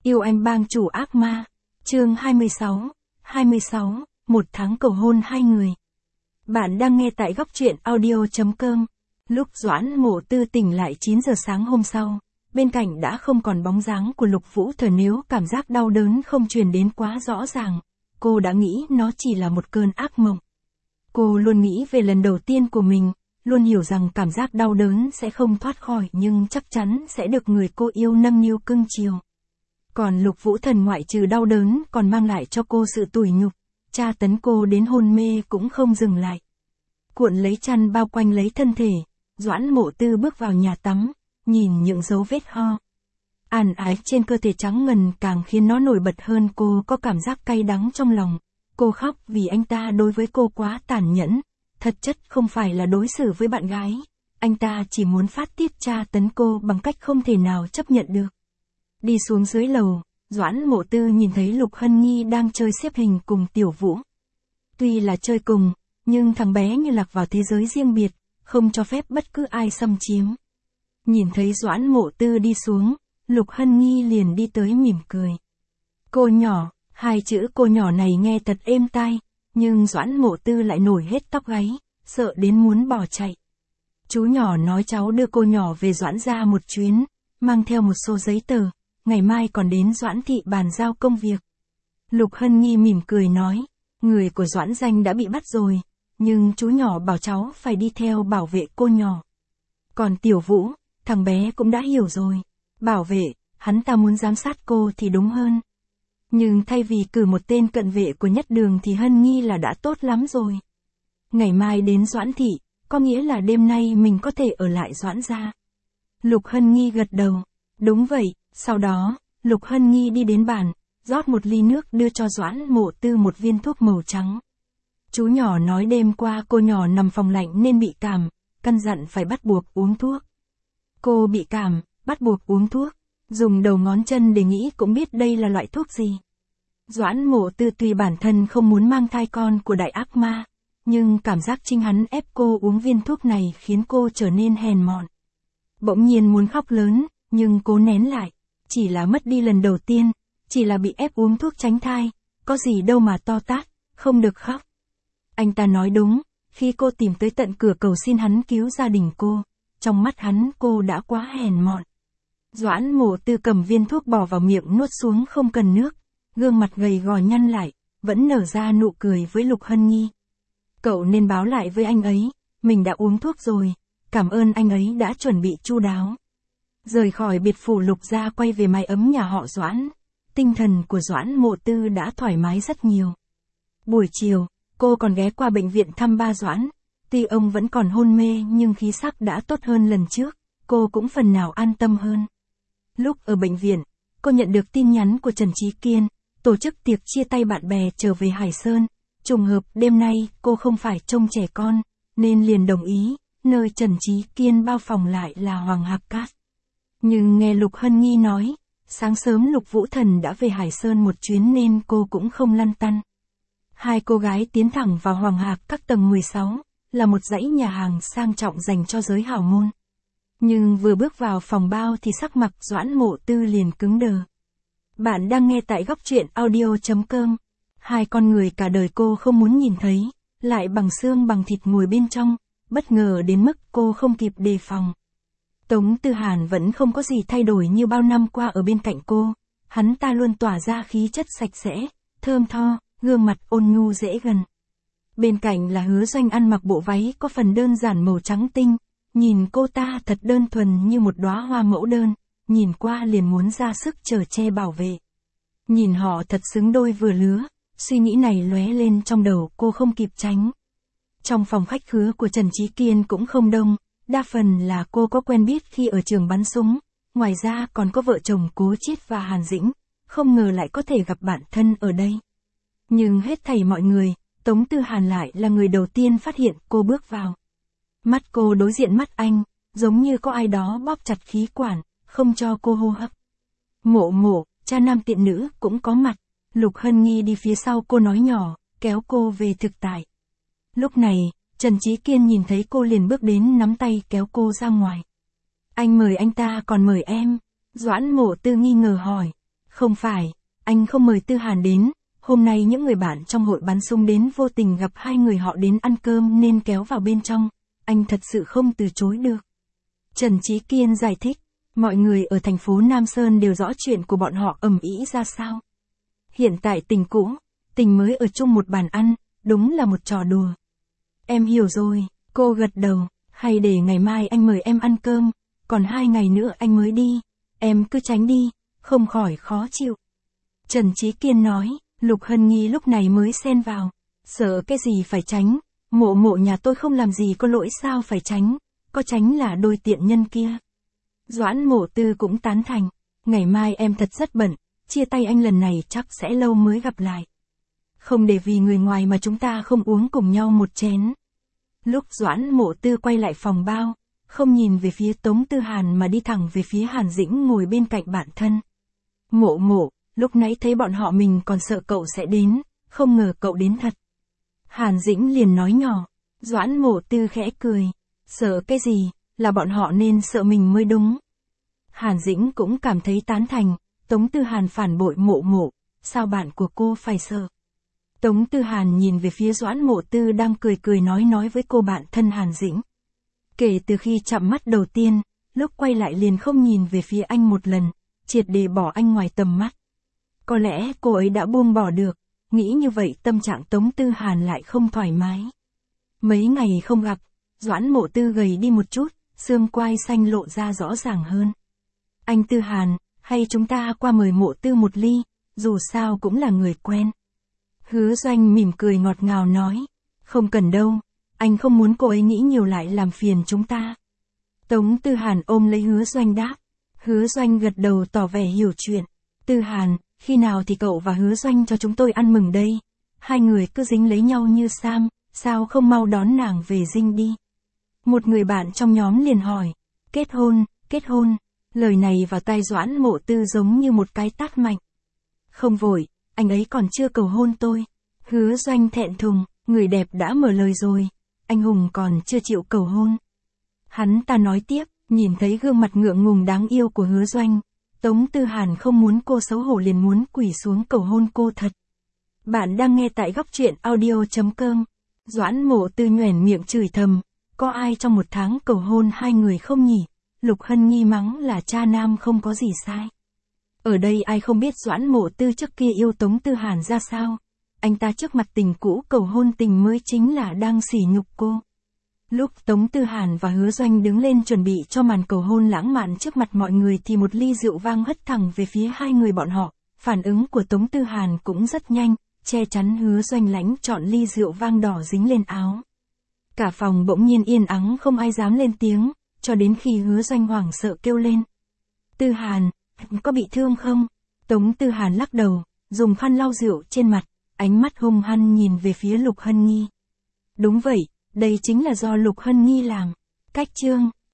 Yêu anh bang chủ ác ma. Chương 26, một tháng cầu hôn hai người. Bạn đang nghe tại góc truyện audio.com. Lúc Doãn Mộ Tư tỉnh lại 9 giờ sáng hôm sau, bên cạnh đã không còn bóng dáng của Lục Vũ Thần. Nếu cảm giác đau đớn không truyền đến quá rõ ràng, cô đã nghĩ nó chỉ là một cơn ác mộng. Cô luôn nghĩ về lần đầu tiên của mình, luôn hiểu rằng cảm giác đau đớn sẽ không thoát khỏi nhưng chắc chắn sẽ được người cô yêu nâng niu cưng chiều. Còn Lục Vũ Thần ngoại trừ đau đớn còn mang lại cho cô sự tủi nhục, tra tấn cô đến hôn mê cũng không dừng lại. Cuộn lấy chăn bao quanh lấy thân thể, Doãn Mộ Tư bước vào nhà tắm, nhìn những dấu vết ho àn ái trên cơ thể trắng ngần càng khiến nó nổi bật hơn. Cô có cảm giác cay đắng trong lòng. Cô khóc vì anh ta đối với cô quá tàn nhẫn, thật chất không phải là đối xử với bạn gái. Anh ta chỉ muốn phát tiết tra tấn cô bằng cách không thể nào chấp nhận được. Đi xuống dưới lầu, Doãn Mộ Tư nhìn thấy Lục Hân Nhi đang chơi xếp hình cùng Tiểu Vũ. Tuy là chơi cùng, nhưng thằng bé như lạc vào thế giới riêng biệt, không cho phép bất cứ ai xâm chiếm. Nhìn thấy Doãn Mộ Tư đi xuống, Lục Hân Nhi liền đi tới mỉm cười. Cô nhỏ, hai chữ cô nhỏ này nghe thật êm tai, nhưng Doãn Mộ Tư lại nổi hết tóc gáy, sợ đến muốn bỏ chạy. Chú nhỏ nói cháu đưa cô nhỏ về Doãn gia một chuyến, mang theo một số giấy tờ, ngày mai còn đến Doãn thị bàn giao công việc. Lục Hân Nhi mỉm cười nói, người của Doãn Danh đã bị bắt rồi, nhưng chú nhỏ bảo cháu phải đi theo bảo vệ cô nhỏ. Còn Tiểu Vũ, thằng bé cũng đã hiểu rồi, bảo vệ, hắn ta muốn giám sát cô thì đúng hơn. Nhưng thay vì cử một tên cận vệ của Nhất Đường thì Hân Nhi là đã tốt lắm rồi. Ngày mai đến Doãn thị, có nghĩa là đêm nay mình có thể ở lại Doãn gia. Lục Hân Nhi gật đầu, đúng vậy. Sau đó, Lục Hân Nhi đi đến bàn, rót một ly nước đưa cho Doãn Mộ Tư một viên thuốc màu trắng. Chú nhỏ nói đêm qua cô nhỏ nằm phòng lạnh nên bị cảm, căn dặn phải bắt buộc uống thuốc. Cô bị cảm, bắt buộc uống thuốc, dùng đầu ngón chân để nghĩ cũng biết đây là loại thuốc gì. Doãn Mộ Tư tuy bản thân không muốn mang thai con của đại ác ma, nhưng cảm giác chính hắn ép cô uống viên thuốc này khiến cô trở nên hèn mọn. Bỗng nhiên muốn khóc lớn, nhưng cố nén lại. Chỉ là mất đi lần đầu tiên, chỉ là bị ép uống thuốc tránh thai, có gì đâu mà to tát, không được khóc. Anh ta nói đúng, khi cô tìm tới tận cửa cầu xin hắn cứu gia đình cô, trong mắt hắn cô đã quá hèn mọn. Doãn Mộ Tư cầm viên thuốc bỏ vào miệng nuốt xuống không cần nước, gương mặt gầy gò nhăn lại, vẫn nở ra nụ cười với Lục Hân Nhi. Cậu nên báo lại với anh ấy, mình đã uống thuốc rồi, cảm ơn anh ấy đã chuẩn bị chu đáo. Rời khỏi biệt phủ Lục gia quay về mái ấm nhà họ Doãn, tinh thần của Doãn Mộ Tư đã thoải mái rất nhiều. Buổi chiều, cô còn ghé qua bệnh viện thăm ba Doãn, tuy ông vẫn còn hôn mê nhưng khí sắc đã tốt hơn lần trước, cô cũng phần nào an tâm hơn. Lúc ở bệnh viện, cô nhận được tin nhắn của Trần Chí Kiên, tổ chức tiệc chia tay bạn bè trở về Hải Sơn, trùng hợp đêm nay cô không phải trông trẻ con, nên liền đồng ý, nơi Trần Chí Kiên bao phòng lại là Hoàng Hạc Cát. Nhưng nghe Lục Hân Nhi nói, sáng sớm Lục Vũ Thần đã về Hải Sơn một chuyến nên cô cũng không lăn tăn. Hai cô gái tiến thẳng vào Hoàng Hạc các tầng 16, là một dãy nhà hàng sang trọng dành cho giới hào môn. Nhưng vừa bước vào phòng bao thì sắc mặt Doãn Mộ Tư liền cứng đờ. Bạn đang nghe tại góc truyện audio.com. Hai con người cả đời cô không muốn nhìn thấy, lại bằng xương bằng thịt ngồi bên trong, bất ngờ đến mức cô không kịp đề phòng. Tống Tư Hàn vẫn không có gì thay đổi như bao năm qua ở bên cạnh cô, hắn ta luôn tỏa ra khí chất sạch sẽ, thơm tho, gương mặt ôn nhu dễ gần. Bên cạnh là Hứa Doanh ăn mặc bộ váy có phần đơn giản màu trắng tinh, nhìn cô ta thật đơn thuần như một đóa hoa mẫu đơn, nhìn qua liền muốn ra sức chở che bảo vệ. Nhìn họ thật xứng đôi vừa lứa, suy nghĩ này lóe lên trong đầu cô không kịp tránh. Trong phòng khách khứa của Trần Chí Kiên cũng không đông. Đa phần là cô có quen biết khi ở trường bắn súng, ngoài ra còn có vợ chồng Cố Chiết và Hàn Dĩnh, không ngờ lại có thể gặp bạn thân ở đây. Nhưng hết thảy mọi người, Tống Tư Hàn lại là người đầu tiên phát hiện cô bước vào. Mắt cô đối diện mắt anh, giống như có ai đó bóp chặt khí quản, không cho cô hô hấp. Mộ Mộ, cha nam tiện nữ cũng có mặt, Lục Hân Nhi đi phía sau cô nói nhỏ, kéo cô về thực tại. Lúc này, Trần Chí Kiên nhìn thấy cô liền bước đến nắm tay kéo cô ra ngoài. Anh mời anh ta còn mời em? Doãn Mộ Tư nghi ngờ hỏi. Không phải, anh không mời Tư Hàn đến, hôm nay những người bạn trong hội bắn súng đến vô tình gặp hai người họ đến ăn cơm nên kéo vào bên trong, anh thật sự không từ chối được. Trần Chí Kiên giải thích, mọi người ở thành phố Nam Sơn đều rõ chuyện của bọn họ ầm ĩ ra sao. Hiện tại tình cũ, tình mới ở chung một bàn ăn, đúng là một trò đùa. Em hiểu rồi, cô gật đầu, hay để ngày mai anh mời em ăn cơm, còn 2 ngày nữa anh mới đi, em cứ tránh đi, không khỏi khó chịu. Trần Chí Kiên nói, Lục Hân Nhi lúc này mới xen vào, sợ cái gì phải tránh, mộ mộ nhà tôi không làm gì có lỗi sao phải tránh, có tránh là đôi tiện nhân kia. Doãn Mộ Tư cũng tán thành, ngày mai em thật rất bận, chia tay anh lần này chắc sẽ lâu mới gặp lại. Không để vì người ngoài mà chúng ta không uống cùng nhau một chén. Lúc Doãn Mộ Tư quay lại phòng bao, không nhìn về phía Tống Tư Hàn mà đi thẳng về phía Hàn Dĩnh ngồi bên cạnh bạn thân. Mộ mộ, lúc nãy thấy bọn họ mình còn sợ cậu sẽ đến, không ngờ cậu đến thật. Hàn Dĩnh liền nói nhỏ, Doãn Mộ Tư khẽ cười, sợ cái gì, là bọn họ nên sợ mình mới đúng. Hàn Dĩnh cũng cảm thấy tán thành, Tống Tư Hàn phản bội mộ mộ, sao bạn của cô phải sợ. Tống Tư Hàn nhìn về phía Doãn Mộ Tư đang cười cười nói với cô bạn thân Hàn Dĩnh. Kể từ khi chạm mắt đầu tiên, lúc quay lại liền không nhìn về phía anh một lần, triệt để bỏ anh ngoài tầm mắt. Có lẽ cô ấy đã buông bỏ được, nghĩ như vậy tâm trạng Tống Tư Hàn lại không thoải mái. Mấy ngày không gặp, Doãn Mộ Tư gầy đi một chút, xương quai xanh lộ ra rõ ràng hơn. Anh Tư Hàn, hay chúng ta qua mời Mộ Tư một ly, dù sao cũng là người quen. Hứa Doanh mỉm cười ngọt ngào nói, không cần đâu, anh không muốn cô ấy nghĩ nhiều lại làm phiền chúng ta. Tống Tư Hàn ôm lấy Hứa Doanh đáp. Hứa Doanh gật đầu tỏ vẻ hiểu chuyện. Tư Hàn, khi nào thì cậu và Hứa Doanh cho chúng tôi ăn mừng đây? Hai người cứ dính lấy nhau như Sam, sao không mau đón nàng về dinh đi? Một người bạn trong nhóm liền hỏi. Kết hôn. Lời này vào tai Doãn Mộ Tư giống như một cái tát mạnh. Không vội, anh ấy còn chưa cầu hôn tôi. Hứa Doanh thẹn thùng, người đẹp đã mở lời rồi, anh hùng còn chưa chịu cầu hôn. Hắn ta nói tiếp, nhìn thấy gương mặt ngượng ngùng đáng yêu của Hứa Doanh, Tống Tư Hàn không muốn cô xấu hổ liền muốn quỳ xuống cầu hôn cô thật. Bạn đang nghe tại góc truyện audio.com. Doãn Mộ Tư nhoẻn miệng chửi thầm, có ai trong một tháng cầu hôn hai người không nhỉ? Lục Hân Nhi mắng là cha nam không có gì sai. Ở đây ai không biết Doãn Mộ Tư trước kia yêu Tống Tư Hàn ra sao? Anh ta trước mặt tình cũ cầu hôn tình mới chính là đang sỉ nhục cô. Lúc Tống Tư Hàn và Hứa Doanh đứng lên chuẩn bị cho màn cầu hôn lãng mạn trước mặt mọi người thì một ly rượu vang hất thẳng về phía hai người bọn họ. Phản ứng của Tống Tư Hàn cũng rất nhanh, che chắn Hứa Doanh lãnh chọn ly rượu vang đỏ dính lên áo. Cả phòng bỗng nhiên yên ắng không ai dám lên tiếng, cho đến khi Hứa Doanh hoảng sợ kêu lên. Tư Hàn, có bị thương không? Tống Tư Hàn lắc đầu, dùng khăn lau rượu trên mặt, ánh mắt hung hăng nhìn về phía Lục Hân Nhi. Đúng vậy, đây chính là do Lục Hân Nhi làm. Cách chương